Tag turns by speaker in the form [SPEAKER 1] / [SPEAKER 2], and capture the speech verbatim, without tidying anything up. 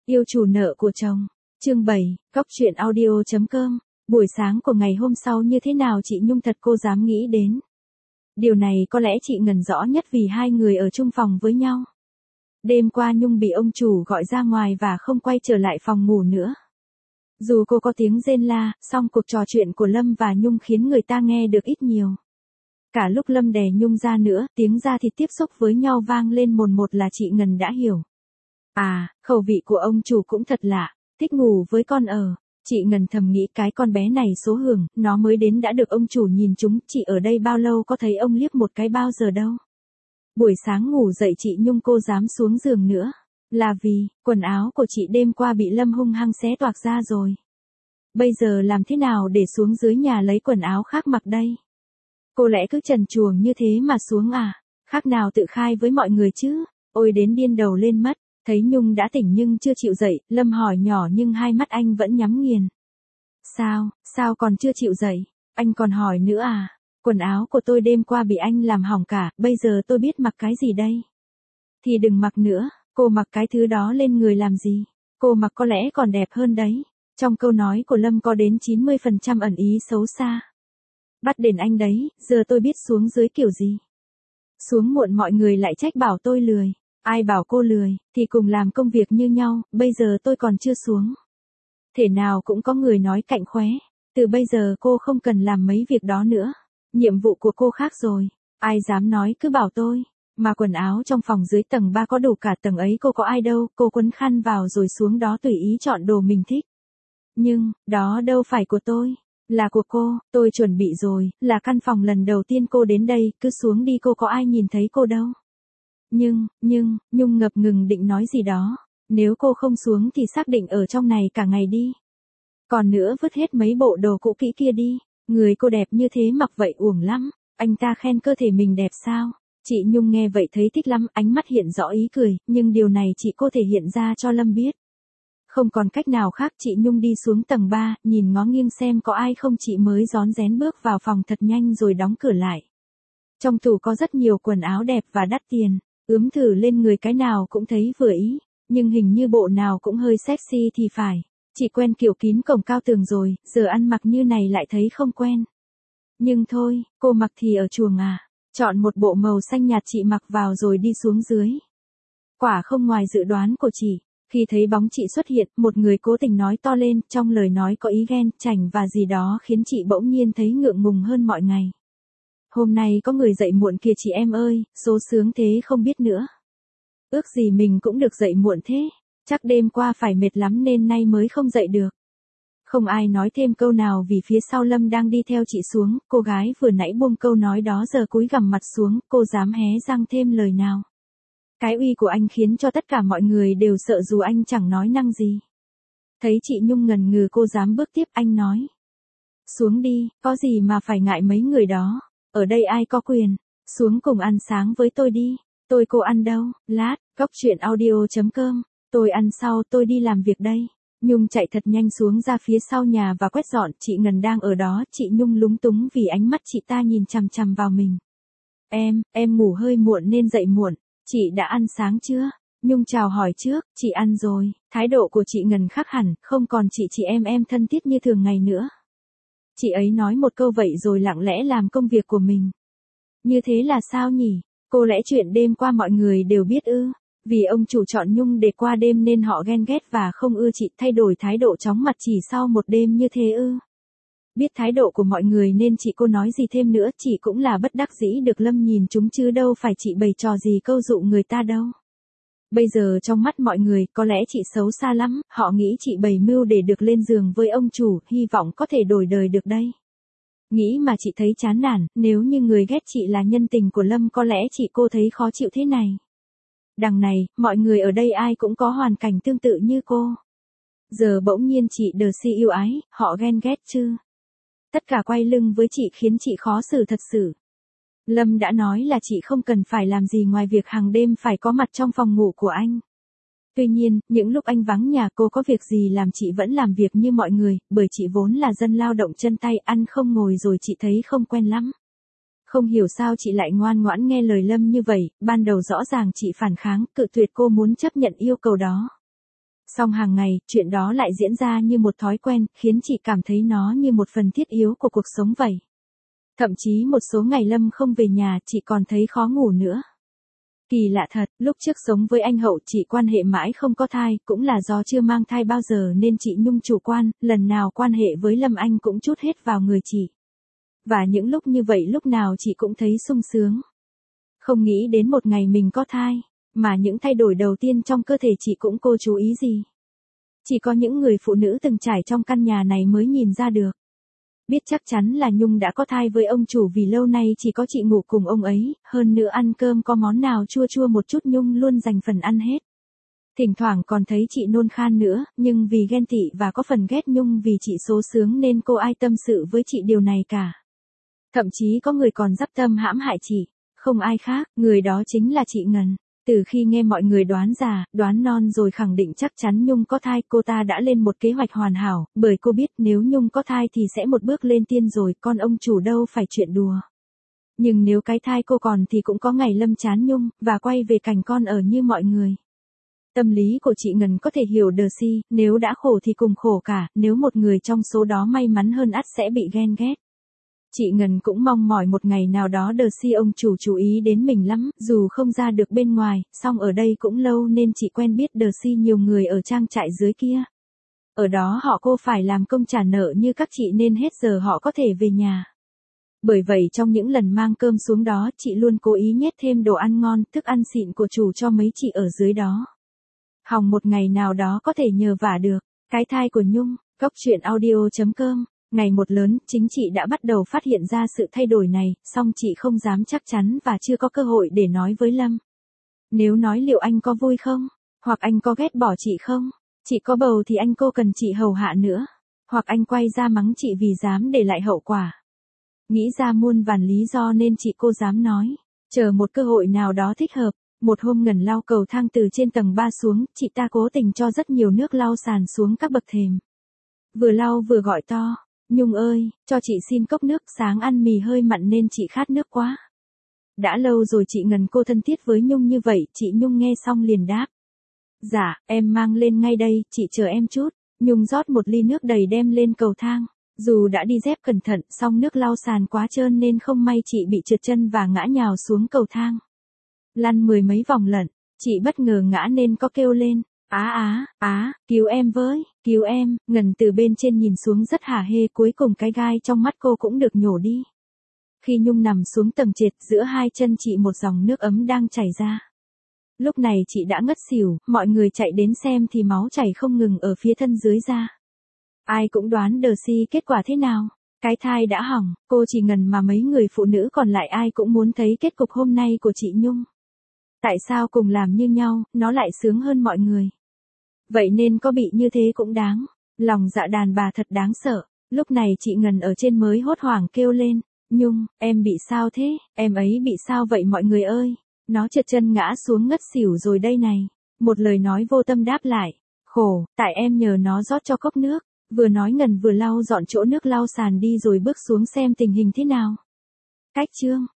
[SPEAKER 1] Yêu chủ nợ của chồng. Chương bảy, Góc truyện audio.com. Buổi sáng của ngày hôm sau như thế nào chị Nhung thật cô dám nghĩ đến. Điều này có lẽ chị ngần rõ nhất vì hai người ở chung phòng với nhau. Đêm qua Nhung bị ông chủ gọi ra ngoài và không quay trở lại phòng ngủ nữa. Dù cô có tiếng rên la, song cuộc trò chuyện của Lâm và Nhung khiến người ta nghe được ít nhiều. Cả lúc Lâm đè Nhung ra nữa, tiếng da thịt tiếp xúc với nhau vang lên mồn một là chị Ngân đã hiểu. À, khẩu vị của ông chủ cũng thật lạ, thích ngủ với con ở. Chị Ngân thầm nghĩ cái con bé này số hưởng, nó mới đến đã được ông chủ nhìn chúng, chị ở đây bao lâu có thấy ông liếc một cái bao giờ đâu. Buổi sáng ngủ dậy chị Nhung cô dám xuống giường nữa, là vì, quần áo của chị đêm qua bị Lâm hung hăng xé toạc ra rồi. Bây giờ làm thế nào để xuống dưới nhà lấy quần áo khác mặc đây? Cô lẽ cứ trần truồng như thế mà xuống à, khác nào tự khai với mọi người chứ, ôi đến điên đầu lên mất. Thấy Nhung đã tỉnh nhưng chưa chịu dậy, Lâm hỏi nhỏ nhưng hai mắt anh vẫn nhắm nghiền. Sao, sao còn chưa chịu dậy? Anh còn hỏi nữa à? Quần áo của tôi đêm qua bị anh làm hỏng cả, bây giờ tôi biết mặc cái gì đây? Thì đừng mặc nữa, cô mặc cái thứ đó lên người làm gì? Cô mặc có lẽ còn đẹp hơn đấy. Trong câu nói của Lâm có đến chín mươi phần trăm ẩn ý xấu xa. Bắt đền anh đấy, giờ tôi biết xuống dưới kiểu gì. Xuống muộn mọi người lại trách bảo tôi lười. Ai bảo cô lười, thì cùng làm công việc như nhau, bây giờ tôi còn chưa xuống. Thể nào cũng có người nói cạnh khóe, từ bây giờ cô không cần làm mấy việc đó nữa. Nhiệm vụ của cô khác rồi, ai dám nói cứ bảo tôi. Mà quần áo trong phòng dưới tầng ba có đủ cả tầng ấy cô có ai đâu, cô quấn khăn vào rồi xuống đó tùy ý chọn đồ mình thích. Nhưng, đó đâu phải của tôi, là của cô, tôi chuẩn bị rồi, là căn phòng lần đầu tiên cô đến đây, cứ xuống đi cô có ai nhìn thấy cô đâu. Nhưng, nhưng, Nhung ngập ngừng định nói gì đó, nếu cô không xuống thì xác định ở trong này cả ngày đi. Còn nữa vứt hết mấy bộ đồ cũ kỹ kia đi, người cô đẹp như thế mặc vậy uổng lắm, anh ta khen cơ thể mình đẹp sao? Chị Nhung nghe vậy thấy thích lắm, ánh mắt hiện rõ ý cười, nhưng điều này chị cô thể hiện ra cho Lâm biết. Không còn cách nào khác chị Nhung đi xuống tầng ba, nhìn ngó nghiêng xem có ai không chị mới rón rén bước vào phòng thật nhanh rồi đóng cửa lại. Trong tủ có rất nhiều quần áo đẹp và đắt tiền. Ướm thử lên người cái nào cũng thấy vừa ý, nhưng hình như bộ nào cũng hơi sexy thì phải. Chị quen kiểu kín cổng cao tường rồi, giờ ăn mặc như này lại thấy không quen. Nhưng thôi, cô mặc thì ở chuồng à. Chọn một bộ màu xanh nhạt chị mặc vào rồi đi xuống dưới. Quả không ngoài dự đoán của chị. Khi thấy bóng chị xuất hiện, một người cố tình nói to lên, trong lời nói có ý ghen, chảnh và gì đó khiến chị bỗng nhiên thấy ngượng ngùng hơn mọi ngày. Hôm nay có người dậy muộn kìa chị em ơi, số sướng thế không biết nữa. Ước gì mình cũng được dậy muộn thế, chắc đêm qua phải mệt lắm nên nay mới không dậy được. Không ai nói thêm câu nào vì phía sau Lâm đang đi theo chị xuống, cô gái vừa nãy buông câu nói đó giờ cúi gằm mặt xuống, cô dám hé răng thêm lời nào. Cái uy của anh khiến cho tất cả mọi người đều sợ dù anh chẳng nói năng gì. Thấy chị Nhung ngần ngừ cô dám bước tiếp anh nói. Xuống đi, có gì mà phải ngại mấy người đó. Ở đây ai có quyền, xuống cùng ăn sáng với tôi đi, tôi cô ăn đâu, lát, góc truyện audio.com, tôi ăn sau tôi đi làm việc đây. Nhung chạy thật nhanh xuống ra phía sau nhà và quét dọn, chị Ngân đang ở đó, chị Nhung lúng túng vì ánh mắt chị ta nhìn chằm chằm vào mình. Em, em ngủ hơi muộn nên dậy muộn, chị đã ăn sáng chưa? Nhung chào hỏi trước, chị ăn rồi, thái độ của chị Ngân khác hẳn, không còn chị chị em em thân thiết như thường ngày nữa. Chị ấy nói một câu vậy rồi lặng lẽ làm công việc của mình. Như thế là sao nhỉ? Cô lẽ chuyện đêm qua mọi người đều biết ư? Vì ông chủ chọn Nhung để qua đêm nên họ ghen ghét và không ưa chị thay đổi thái độ chóng mặt chỉ sau một đêm như thế ư? Biết thái độ của mọi người nên chị cô nói gì thêm nữa, chị cũng là bất đắc dĩ được Lâm nhìn chúng chứ đâu phải chị bày trò gì câu dụ người ta đâu. Bây giờ trong mắt mọi người, có lẽ chị xấu xa lắm, họ nghĩ chị bày mưu để được lên giường với ông chủ, hy vọng có thể đổi đời được đây. Nghĩ mà chị thấy chán nản, nếu như người ghét chị là nhân tình của Lâm có lẽ chị cô thấy khó chịu thế này. Đằng này, mọi người ở đây ai cũng có hoàn cảnh tương tự như cô. Giờ bỗng nhiên chị đờ si yêu ái, họ ghen ghét chứ. Tất cả quay lưng với chị khiến chị khó xử thật sự. Lâm đã nói là chị không cần phải làm gì ngoài việc hàng đêm phải có mặt trong phòng ngủ của anh. Tuy nhiên, những lúc anh vắng nhà cô có việc gì làm chị vẫn làm việc như mọi người, bởi chị vốn là dân lao động chân tay ăn không ngồi rồi chị thấy không quen lắm. Không hiểu sao chị lại ngoan ngoãn nghe lời Lâm như vậy, ban đầu rõ ràng chị phản kháng, cự tuyệt cô muốn chấp nhận yêu cầu đó. Song hàng ngày, chuyện đó lại diễn ra như một thói quen, khiến chị cảm thấy nó như một phần thiết yếu của cuộc sống vậy. Thậm chí một số ngày Lâm không về nhà, chị còn thấy khó ngủ nữa. Kỳ lạ thật, lúc trước sống với anh Hậu chị quan hệ mãi không có thai, cũng là do chưa mang thai bao giờ nên chị Nhung chủ quan, lần nào quan hệ với Lâm Anh cũng trút hết vào người chị. Và những lúc như vậy lúc nào chị cũng thấy sung sướng. Không nghĩ đến một ngày mình có thai, mà những thay đổi đầu tiên trong cơ thể chị cũng cô chú ý gì. Chỉ có những người phụ nữ từng trải trong căn nhà này mới nhìn ra được. Biết chắc chắn là Nhung đã có thai với ông chủ vì lâu nay chỉ có chị ngủ cùng ông ấy, hơn nữa ăn cơm có món nào chua chua một chút Nhung luôn dành phần ăn hết. Thỉnh thoảng còn thấy chị nôn khan nữa, nhưng vì ghen tị và có phần ghét Nhung vì chị số sướng nên cô ai tâm sự với chị điều này cả. Thậm chí có người còn dắp tâm hãm hại chị, không ai khác, người đó chính là chị Ngân. Từ khi nghe mọi người đoán già, đoán non rồi khẳng định chắc chắn Nhung có thai, cô ta đã lên một kế hoạch hoàn hảo, bởi cô biết nếu Nhung có thai thì sẽ một bước lên tiên rồi, con ông chủ đâu phải chuyện đùa. Nhưng nếu cái thai cô còn thì cũng có ngày Lâm chán Nhung, và quay về cảnh con ở như mọi người. Tâm lý của chị Ngân có thể hiểu Đờ-si, nếu đã khổ thì cùng khổ cả, nếu một người trong số đó may mắn hơn ắt sẽ bị ghen ghét. Chị Ngân cũng mong mỏi một ngày nào đó Đờ-si ông chủ chú ý đến mình lắm, dù không ra được bên ngoài, song ở đây cũng lâu nên chị quen biết Đờ-si nhiều người ở trang trại dưới kia. Ở đó họ cô phải làm công trả nợ như các chị nên hết giờ họ có thể về nhà. Bởi vậy trong những lần mang cơm xuống đó chị luôn cố ý nhét thêm đồ ăn ngon, thức ăn xịn của chủ cho mấy chị ở dưới đó. Hòng một ngày nào đó có thể nhờ vả được. Cái thai của Nhung, góc truyện audio chấm com. Ngày một lớn, chính chị đã bắt đầu phát hiện ra sự thay đổi này, song chị không dám chắc chắn và chưa có cơ hội để nói với Lâm. Nếu nói liệu anh có vui không? Hoặc anh có ghét bỏ chị không? Chị có bầu thì anh cô cần chị hầu hạ nữa. Hoặc anh quay ra mắng chị vì dám để lại hậu quả. Nghĩ ra muôn vàn lý do nên chị cô dám nói. Chờ một cơ hội nào đó thích hợp. Một hôm Ngân lau cầu thang từ trên tầng ba xuống, chị ta cố tình cho rất nhiều nước lau sàn xuống các bậc thềm. Vừa lau vừa gọi to. Nhung ơi, cho chị xin cốc nước, sáng ăn mì hơi mặn nên chị khát nước quá. Đã lâu rồi chị Ngân cô thân thiết với Nhung như vậy, chị Nhung nghe xong liền đáp. Dạ, em mang lên ngay đây, chị chờ em chút. Nhung rót một ly nước đầy đem lên cầu thang. Dù đã đi dép cẩn thận, song nước lau sàn quá trơn nên không may chị bị trượt chân và ngã nhào xuống cầu thang. Lăn mười mấy vòng lận, chị bất ngờ ngã nên có kêu lên. Á á, á, cứu em với, cứu em, Ngân từ bên trên nhìn xuống rất hả hê, cuối cùng cái gai trong mắt cô cũng được nhổ đi. Khi Nhung nằm xuống tầng trệt, giữa hai chân chị một dòng nước ấm đang chảy ra. Lúc này chị đã ngất xỉu, mọi người chạy đến xem thì máu chảy không ngừng ở phía thân dưới da. Ai cũng đoán Đờ-si kết quả thế nào. Cái thai đã hỏng, cô chỉ Ngân mà mấy người phụ nữ còn lại ai cũng muốn thấy kết cục hôm nay của chị Nhung. Tại sao cùng làm như nhau, nó lại sướng hơn mọi người? Vậy nên có bị như thế cũng đáng. Lòng dạ đàn bà thật đáng sợ. Lúc này chị Ngân ở trên mới hốt hoảng kêu lên. Nhung, em bị sao thế? Em ấy bị sao vậy mọi người ơi? Nó trượt chân ngã xuống ngất xỉu rồi đây này. Một lời nói vô tâm đáp lại. Khổ, tại em nhờ nó rót cho cốc nước. Vừa nói Ngân vừa lau dọn chỗ nước lau sàn đi rồi bước xuống xem tình hình thế nào. Cách chương.